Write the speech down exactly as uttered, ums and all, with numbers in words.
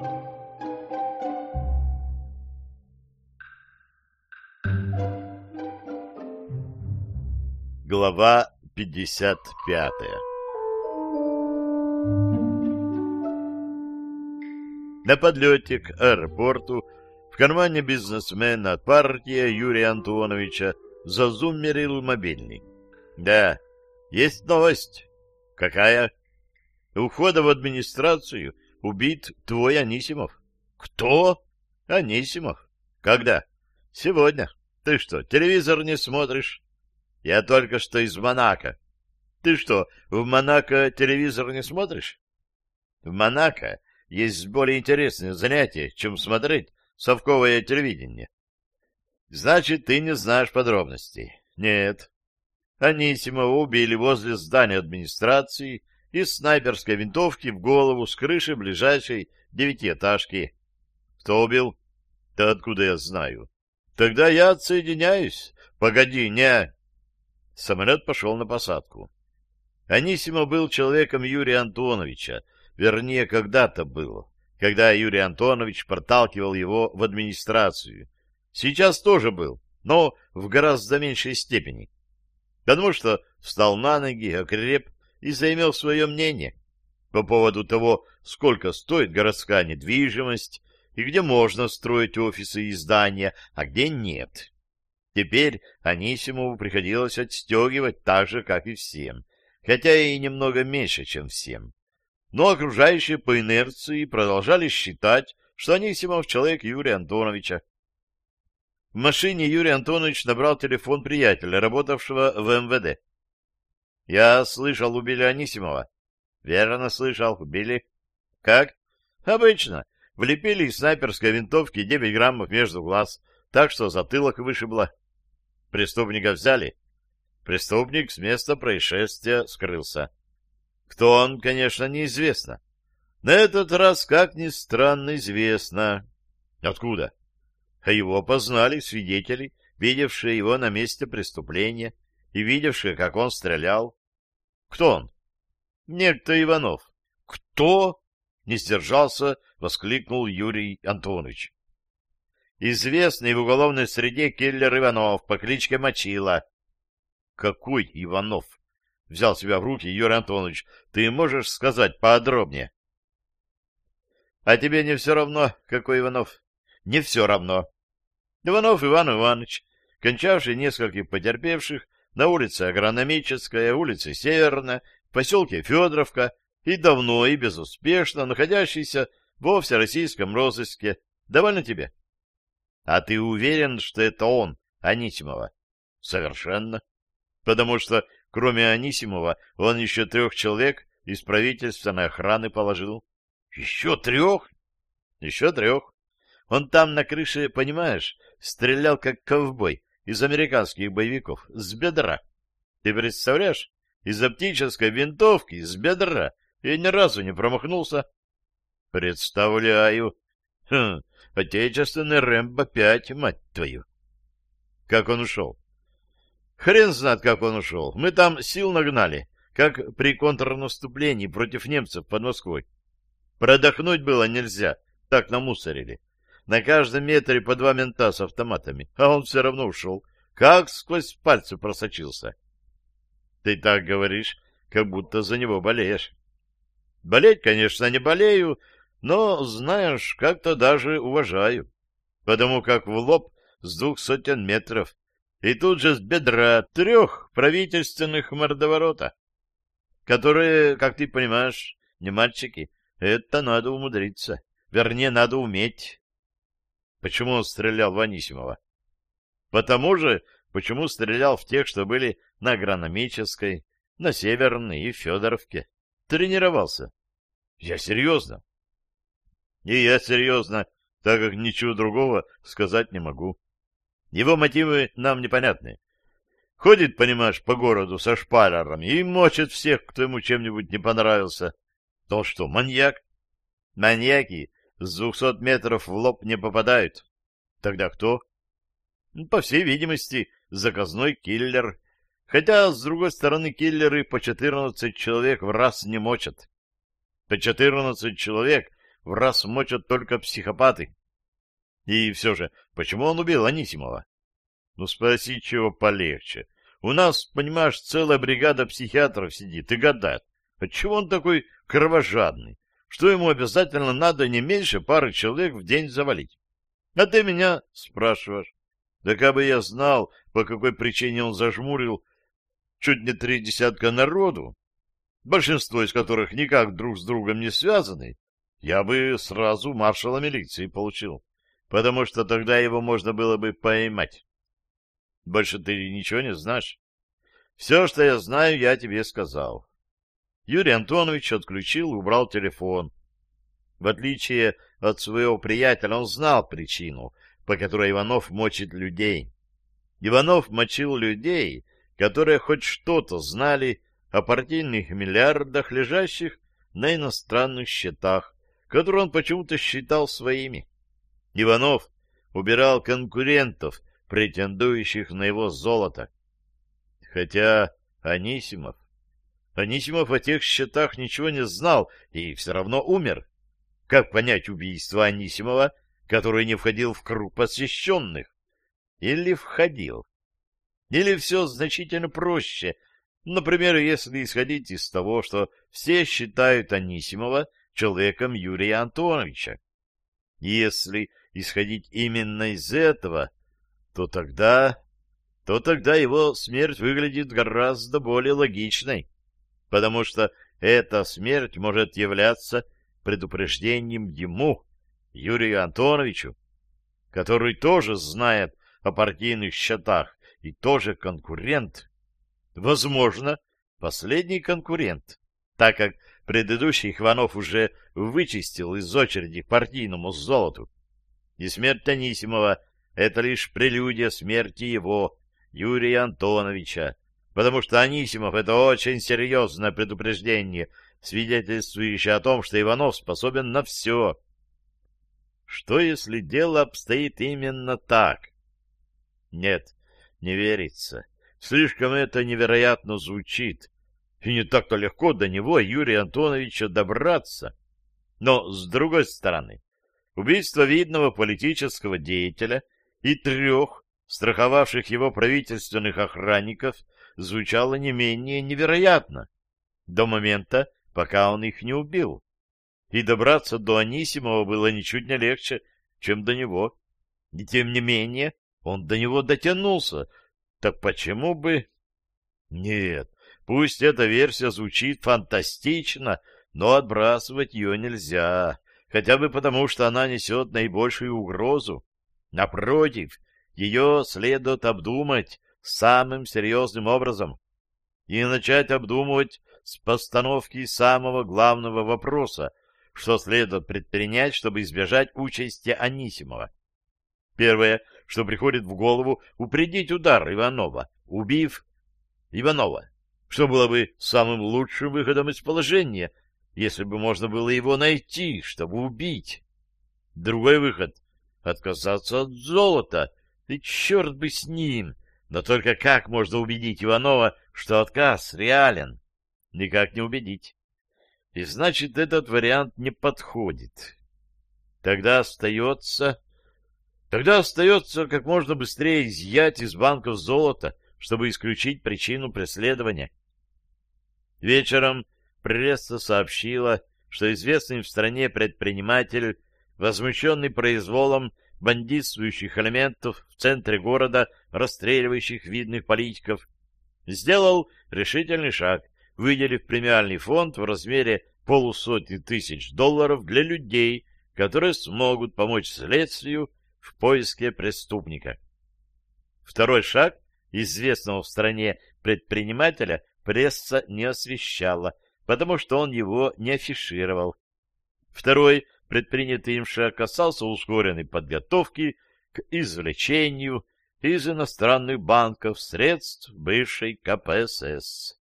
Глава пятьдесят пятая. На подлете к аэропорту в кармане бизнесмена от партии Юрия Антоновича зазуммерил мобильник. Да, есть новость. Какая? У входа в администрацию убит твой Анисимов. Кто? Анисимов. Когда? Сегодня. Ты что, телевизор не смотришь? Я только что из Монако. Ты что, в Монако телевизор не смотришь? В Монако есть более интересное занятие, чем смотреть совковое телевидение. Значит, ты не знаешь подробностей. Нет. Анисимова убили возле здания администрации из снайперской винтовки в голову с крыши ближайшей девятиэтажки. Кто убил? Да откуда я знаю? Тогда я отсоединяюсь. Погоди, не... Самолет пошел на посадку. Анисимов был человеком Юрия Антоновича, вернее, когда-то был, когда Юрий Антонович проталкивал его в администрацию. Сейчас тоже был, но в гораздо меньшей степени. Потому что встал на ноги, окреп и заимел свое мнение по поводу того, сколько стоит городская недвижимость и где можно строить офисы и здания, а где нет. Теперь Анисимову приходилось отстегивать так же, как и всем, хотя и немного меньше, чем всем. Но окружающие по инерции продолжали считать, что Анисимов — человек Юрия Антоновича. В машине Юрий Антонович набрал телефон приятеля, работавшего в эм вэ дэ. — Я слышал, убили Анисимова. — Верно слышал, убили. — Как? — Обычно. Влепили из снайперской винтовки девять граммов между глаз, так что затылок вышибло. Преступника взяли. Преступник с места происшествия скрылся. Кто он, конечно, неизвестно. На этот раз, как ни странно, известно. Откуда? А его познали свидетели, видевшие его на месте преступления и видевшие, как он стрелял. Кто он? Некто Иванов. Кто? Не сдержался, воскликнул Юрий Антонович. Известный в уголовной среде киллер Иванов по кличке Мочила. Какой Иванов? Взял себя в руки Юрий Антонович. Ты можешь сказать подробнее? А тебе не все равно, какой Иванов? Не все равно. Иванов Иван Иванович, кончавший нескольких потерпевших на улице Агрономическая, улице Северная, в поселке Федоровка и давно и безуспешно находящийся во всероссийском розыске. Довольно тебе? А ты уверен, что это он, Анисимова? Совершенно. Потому что, кроме Анисимова, он еще трех человек из правительственной охраны положил. Еще трех? Еще трех. Он там на крыше, понимаешь, стрелял как ковбой из американских боевиков, с бедра. Ты представляешь? Из оптической винтовки, с бедра. И ни разу не промахнулся. Представляю. Хм, отечественный Рэмбо пять, мать твою. Как он ушел? Хрен знает, как он ушел. Мы там сил нагнали, как при контрнаступлении против немцев под Москвой. Продохнуть было нельзя, так намусорили. На каждом метре по два мента с автоматами, а он все равно ушел, как сквозь пальцы просочился. Ты так говоришь, как будто за него болеешь. Болеть, конечно, не болею, но, знаешь, как-то даже уважаю, потому как в лоб с двух сотен метров, и тут же с бедра трех правительственных мордоворота, которые, как ты понимаешь, не мальчики, это надо умудриться, вернее, надо уметь. Почему он стрелял в Анисимова? Потому же, почему стрелял в тех, что были на Агрономической, на Северной и Федоровке. Тренировался. Я серьезно. И я серьезно, так как ничего другого сказать не могу. Его мотивы нам непонятны. Ходит, понимаешь, по городу со шпалерами и мочит всех, кто ему чем-нибудь не понравился. То что, маньяк? Маньяки с двухсот метров в лоб не попадают. Тогда кто? По всей видимости, заказной киллер. Хотя, с другой стороны, киллеры по четырнадцать человек в раз не мочат. По четырнадцать человек в раз мочат только психопаты. И все же, почему он убил Анисимова? Ну, спроси, чего полегче. У нас, понимаешь, целая бригада психиатров сидит и гадает, отчего он такой кровожадный, что ему обязательно надо не меньше пары человек в день завалить. А ты меня спрашиваешь. Да как бы я знал, по какой причине он зажмурил чуть не три десятка народу, большинство из которых никак друг с другом не связаны, я бы сразу маршала милиции получил, потому что тогда его можно было бы поймать. Больше ты ничего не знаешь? Все, что я знаю, я тебе сказал. Юрий Антонович отключил и убрал телефон. В отличие от своего приятеля, он знал причину, по которой Иванов мочит людей. Иванов мочил людей, которые хоть что-то знали о партийных миллиардах, лежащих на иностранных счетах, которые он почему-то считал своими. Иванов убирал конкурентов, претендующих на его золото. Хотя Анисимов... Анисимов о тех счетах ничего не знал и все равно умер. Как понять убийство Анисимова, который не входил в круг посвященных? Или входил? Или все значительно проще? Например, если исходить из того, что все считают Анисимова человеком Юрия Антоновича. Если исходить именно из этого, то тогда... то тогда его смерть выглядит гораздо более логичной, потому что эта смерть может являться предупреждением ему, Юрию Антоновичу, который тоже знает о партийных счетах и тоже конкурент. Возможно, последний конкурент, так как предыдущий Иванов уже вычистил из очереди партийному золоту. И смерть Анисимова — это лишь прелюдия смерти его, Юрия Антоновича, потому что Анисимов — это очень серьезное предупреждение, свидетельствующее о том, что Иванов способен на все. Что, если дело обстоит именно так? Нет, не верится. Слишком это невероятно звучит, и не так-то легко до него, Юрия Антоновича, добраться. Но, с другой стороны, убийство видного политического деятеля и трех страховавших его правительственных охранников звучало не менее невероятно, до момента, пока он их не убил. И добраться до Анисимова было ничуть не легче, чем до него. И тем не менее он до него дотянулся. Так почему бы... Нет, пусть эта версия звучит фантастично, но отбрасывать ее нельзя, хотя бы потому, что она несет наибольшую угрозу. Напротив, ее следует обдумать самым серьезным образом и начать обдумывать с постановки самого главного вопроса, что следует предпринять, чтобы избежать участи Анисимова. Первое, что приходит в голову, упредить удар Иванова, убив Иванова, что было бы самым лучшим выходом из положения, если бы можно было его найти, чтобы убить. Другой выход — отказаться от золота, и черт бы с ним, но только как можно убедить Иванова, что отказ реален? Никак не убедить. И значит, этот вариант не подходит. Тогда остается... Тогда остается как можно быстрее изъять из банков золото, чтобы исключить причину преследования. Вечером пресса сообщила, что известный в стране предприниматель, возмущенный произволом бандитствующих элементов в центре города, расстреливающих видных политиков, сделал решительный шаг, выделив премиальный фонд в размере полусотни тысяч долларов для людей, которые смогут помочь следствию в поиске преступника. Второй шаг известного в стране предпринимателя пресса не освещала, потому что он его не афишировал. Второй предпринятый им шаг касался ускоренной подготовки к извлечению из иностранных банков средств бывшей ка пэ эс эс.